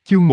Chương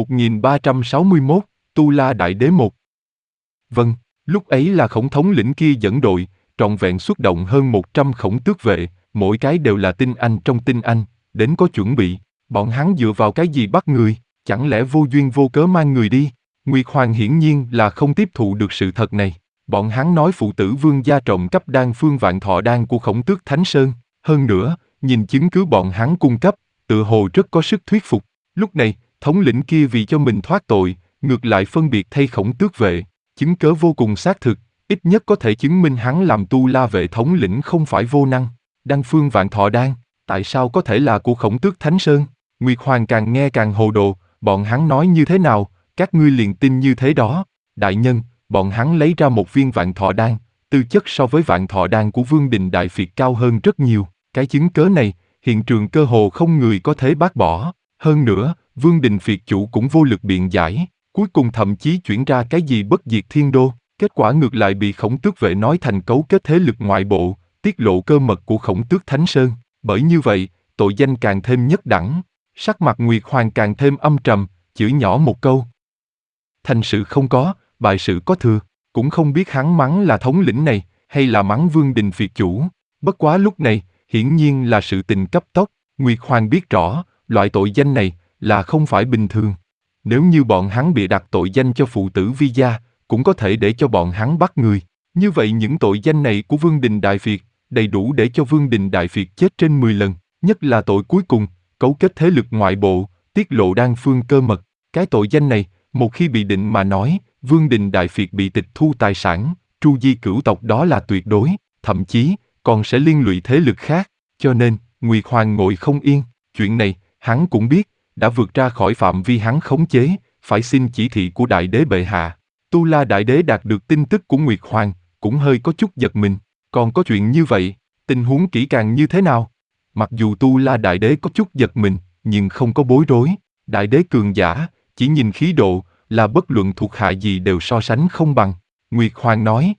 1361, Tu La Đại Đế 1. Vâng, lúc ấy là Khổng thống lĩnh kia dẫn đội, trọn vẹn xuất động hơn 100 khổng tước vệ, mỗi cái đều là tinh anh trong tinh anh, đến có chuẩn bị. Bọn hắn dựa vào cái gì bắt người, chẳng lẽ vô duyên vô cớ mang người đi? Nguyệt Hoàng hiển nhiên là không tiếp thụ được sự thật này. Bọn hắn nói phụ tử vương gia trộm cắp đan phương vạn thọ đan của Khổng tước Thánh Sơn. Hơn nữa, nhìn chứng cứ bọn hắn cung cấp, tựa hồ rất có sức thuyết phục. Lúc này, thống lĩnh kia vì cho mình thoát tội, ngược lại phân biệt thay Khổng tước vệ, chứng cớ vô cùng xác thực, ít nhất có thể chứng minh hắn làm Tu La vệ thống lĩnh không phải vô năng. Đan phương vạn thọ đan, tại sao có thể là của Khổng tước Thánh Sơn? Nguyệt Hoàng càng nghe càng hồ đồ, bọn hắn nói như thế nào, các ngươi liền tin như thế đó. Đại nhân, bọn hắn lấy ra một viên vạn thọ đan, tư chất so với vạn thọ đan của Vương Đình Đại Phiệt cao hơn rất nhiều. Cái chứng cớ này, hiện trường cơ hồ không người có thể bác bỏ. Hơn nữa, Vương Đình Phiệt chủ cũng vô lực biện giải, cuối cùng thậm chí chuyển ra cái gì bất diệt thiên đô. Kết quả ngược lại bị Khổng tước vệ nói thành cấu kết thế lực ngoại bộ, tiết lộ cơ mật của Khổng tước Thánh Sơn. Bởi như vậy, tội danh càng thêm nhất đẳng. Sắc mặt Nguyệt Hoàng càng thêm âm trầm, chửi nhỏ một câu. Thành sự không có, bại sự có thừa, cũng không biết hắn mắng là thống lĩnh này, hay là mắng Vương Đình Phiệt chủ. Bất quá lúc này, hiển nhiên là sự tình cấp tốc, Nguyệt Hoàng biết rõ, loại tội danh này là không phải bình thường. Nếu như bọn hắn bịa đặt tội danh cho phụ tử Vi gia, cũng có thể để cho bọn hắn bắt người. Như vậy những tội danh này của Vương Đình Đại Phiệt, đầy đủ để cho Vương Đình Đại Phiệt chết trên 10 lần, nhất là tội cuối cùng, cấu kết thế lực ngoại bộ, tiết lộ đan phương cơ mật. Cái tội danh này, một khi bị định mà nói, Vương Đình Đại Phiệt bị tịch thu tài sản, tru di cửu tộc đó là tuyệt đối, thậm chí còn sẽ liên lụy thế lực khác. Cho nên, Nguyệt Hoàng ngồi không yên, chuyện này, hắn cũng biết, đã vượt ra khỏi phạm vi hắn khống chế, phải xin chỉ thị của Đại Đế bệ hạ. Tu La Đại Đế đạt được tin tức của Nguyệt Hoàng, cũng hơi có chút giật mình. Còn có chuyện như vậy, tình huống kỹ càng như thế nào? Mặc dù Tu La Đại Đế có chút giật mình, nhưng không có bối rối. Đại Đế cường giả, chỉ nhìn khí độ, là bất luận thuộc hạ gì đều so sánh không bằng. Nguyệt Hoàng nói.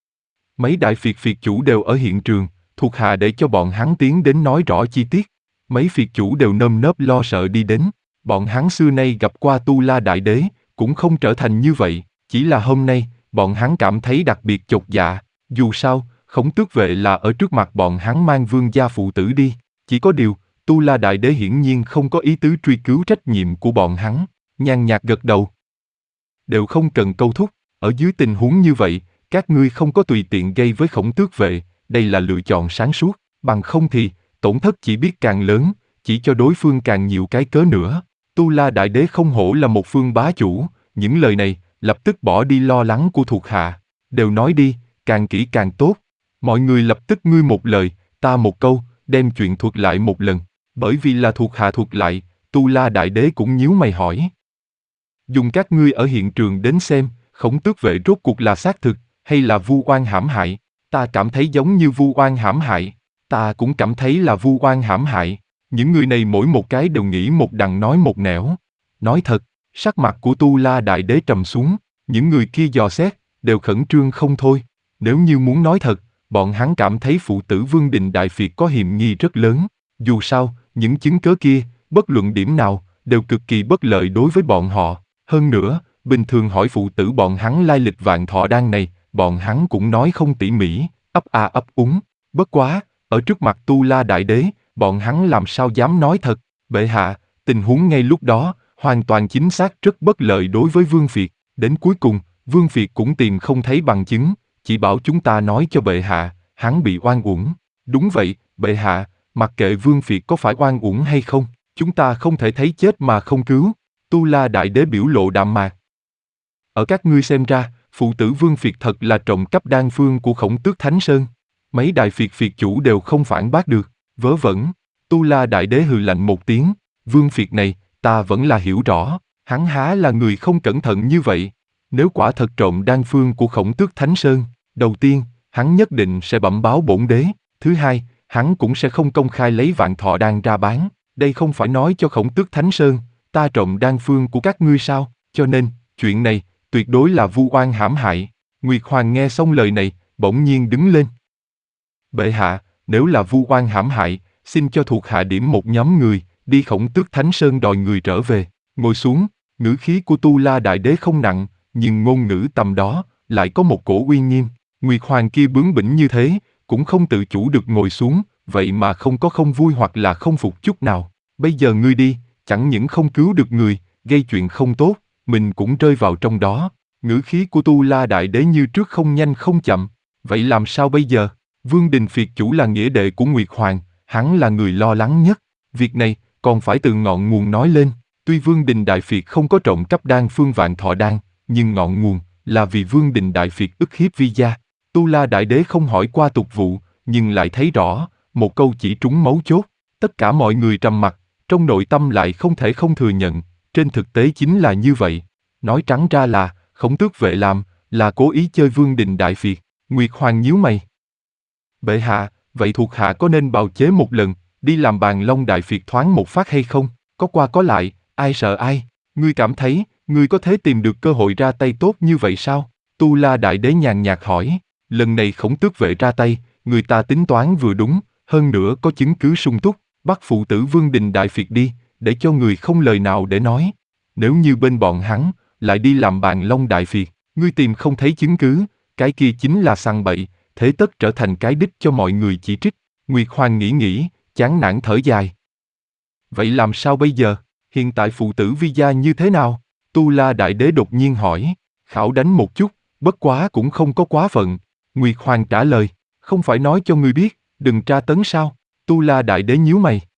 Mấy đại phiệt chủ đều ở hiện trường, thuộc hạ để cho bọn hắn tiến đến nói rõ chi tiết. Mấy phiệt chủ đều nơm nớp lo sợ đi đến. Bọn hắn xưa nay gặp qua Tu La Đại Đế, cũng không trở thành như vậy. Chỉ là hôm nay, bọn hắn cảm thấy đặc biệt chột dạ. Dù sao, Khổng tước vệ là ở trước mặt bọn hắn mang vương gia phụ tử đi. Chỉ có điều, Tu La Đại Đế hiển nhiên không có ý tứ truy cứu trách nhiệm của bọn hắn. Nhàn nhạt gật đầu. Đều không cần câu thúc. Ở dưới tình huống như vậy, các ngươi không có tùy tiện gây với Khổng tước vệ. Đây là lựa chọn sáng suốt. Bằng không thì, tổn thất chỉ biết càng lớn, chỉ cho đối phương càng nhiều cái cớ nữa. Tu La Đại Đế không hổ là một phương bá chủ. Những lời này, lập tức bỏ đi lo lắng của thuộc hạ. Đều nói đi, càng kỹ càng tốt. Mọi người lập tức ngươi một lời, ta một câu, đem chuyện thuật lại một lần. Bởi vì là thuộc hạ thuật lại, Tu La Đại Đế cũng nhíu mày hỏi. Dùng các ngươi ở hiện trường đến xem, Khổng tước vệ rốt cuộc là xác thực, hay là vu oan hãm hại? Ta cảm thấy giống như vu oan hãm hại. Ta cũng cảm thấy là vu oan hãm hại. Những người này mỗi một cái đều nghĩ một đằng nói một nẻo. Nói thật, sắc mặt của Tu La Đại Đế trầm xuống, những người kia dò xét, đều khẩn trương không thôi. Nếu như muốn nói thật, bọn hắn cảm thấy phụ tử Vương Đình Đại Phiệt có hiểm nghi rất lớn. Dù sao, những chứng cớ kia, bất luận điểm nào, đều cực kỳ bất lợi đối với bọn họ. Hơn nữa, bình thường hỏi phụ tử bọn hắn lai lịch vạn thọ đan này, bọn hắn cũng nói không tỉ mỉ, ấp a ấp úng. Bất quá, ở trước mặt Tu La Đại Đế, bọn hắn làm sao dám nói thật. Bệ hạ, tình huống ngay lúc đó, hoàn toàn chính xác rất bất lợi đối với Vương Phiệt. Đến cuối cùng, Vương Phiệt cũng tìm không thấy bằng chứng, chỉ bảo chúng ta nói cho bệ hạ, hắn bị oan uổng. Đúng vậy, bệ hạ, mặc kệ Vương Phiệt có phải oan uổng hay không, chúng ta không thể thấy chết mà không cứu. Tu La Đại Đế biểu lộ đạm mạc. Ở các ngươi xem ra, phụ tử Vương Phiệt thật là trộm cắp đan phương của Khổng tước Thánh Sơn. Mấy đại phiệt chủ đều không phản bác được, vớ vẩn. Tu La Đại Đế hừ lạnh một tiếng, Vương Phiệt này, ta vẫn là hiểu rõ, hắn há là người không cẩn thận như vậy. Nếu quả thật trộm đan phương của Khổng tước Thánh Sơn, đầu tiên, hắn nhất định sẽ bẩm báo bổn đế. Thứ hai, hắn cũng sẽ không công khai lấy vạn thọ đan ra bán. Đây không phải nói cho Khổng tước Thánh Sơn, ta trộm đan phương của các ngươi sao? Cho nên, chuyện này, tuyệt đối là vu oan hãm hại. Nguyệt Hoàng nghe xong lời này, bỗng nhiên đứng lên. Bệ hạ, nếu là vu oan hãm hại, xin cho thuộc hạ điểm một nhóm người, đi Khổng tước Thánh Sơn đòi người trở về. Ngồi xuống, Ngữ khí của Tu La Đại Đế không nặng, nhưng ngôn ngữ tầm đó lại có một cổ uy nghiêm. Nguyệt Hoàng kia bướng bỉnh như thế, cũng không tự chủ được ngồi xuống, vậy mà không có không vui hoặc là không phục chút nào. Bây giờ ngươi đi, chẳng những không cứu được người, gây chuyện không tốt, mình cũng rơi vào trong đó. Ngữ khí của Tu La Đại Đế như trước không nhanh không chậm. Vậy làm sao bây giờ? Vương Đình Phiệt chủ là nghĩa đệ của Nguyệt Hoàng, hắn là người lo lắng nhất. Việc này còn phải từ ngọn nguồn nói lên. Tuy Vương Đình Đại Phiệt không có trộm cắp đan phương Vạn Thọ Đan, nhưng ngọn nguồn là vì Vương Đình Đại Phiệt ức hiếp Vi Gia. Tu La Đại Đế không hỏi qua tục vụ, nhưng lại thấy rõ, một câu chỉ trúng mấu chốt. Tất cả mọi người trầm mặc, trong nội tâm lại không thể không thừa nhận, trên thực tế chính là như vậy. Nói trắng ra là, Khổng Tước Vệ làm, là cố ý chơi Vương Đình Đại Phiệt. Nguyệt Hoàng nhíu mày. Bệ hạ, vậy thuộc hạ có nên bào chế một lần, đi làm Bàn Long Đại Phiệt thoáng một phát hay không? Có qua có lại, ai sợ ai? Ngươi cảm thấy, ngươi có thể tìm được cơ hội ra tay tốt như vậy sao? Tu La Đại Đế nhàn nhạt hỏi. Lần này Khổng Tước Vệ ra tay, người ta tính toán vừa đúng, hơn nữa có chứng cứ sung túc, bắt phụ tử Vương Đình Đại Phiệt đi, để cho người không lời nào để nói. Nếu như bên bọn hắn, lại đi làm Bàn Long Đại Phiệt, ngươi tìm không thấy chứng cứ, cái kia chính là sằng bậy, thế tất trở thành cái đích cho mọi người chỉ trích. Nguyệt Hoàng nghĩ, chán nản thở dài. Vậy làm sao bây giờ? Hiện tại phụ tử Vi Gia như thế nào? Tu La Đại Đế đột nhiên hỏi. Khảo đánh một chút, bất quá cũng không có quá phận. Nguyệt Hoàng trả lời, không phải nói cho ngươi biết, đừng tra tấn sao? Tu La Đại Đế nhíu mày.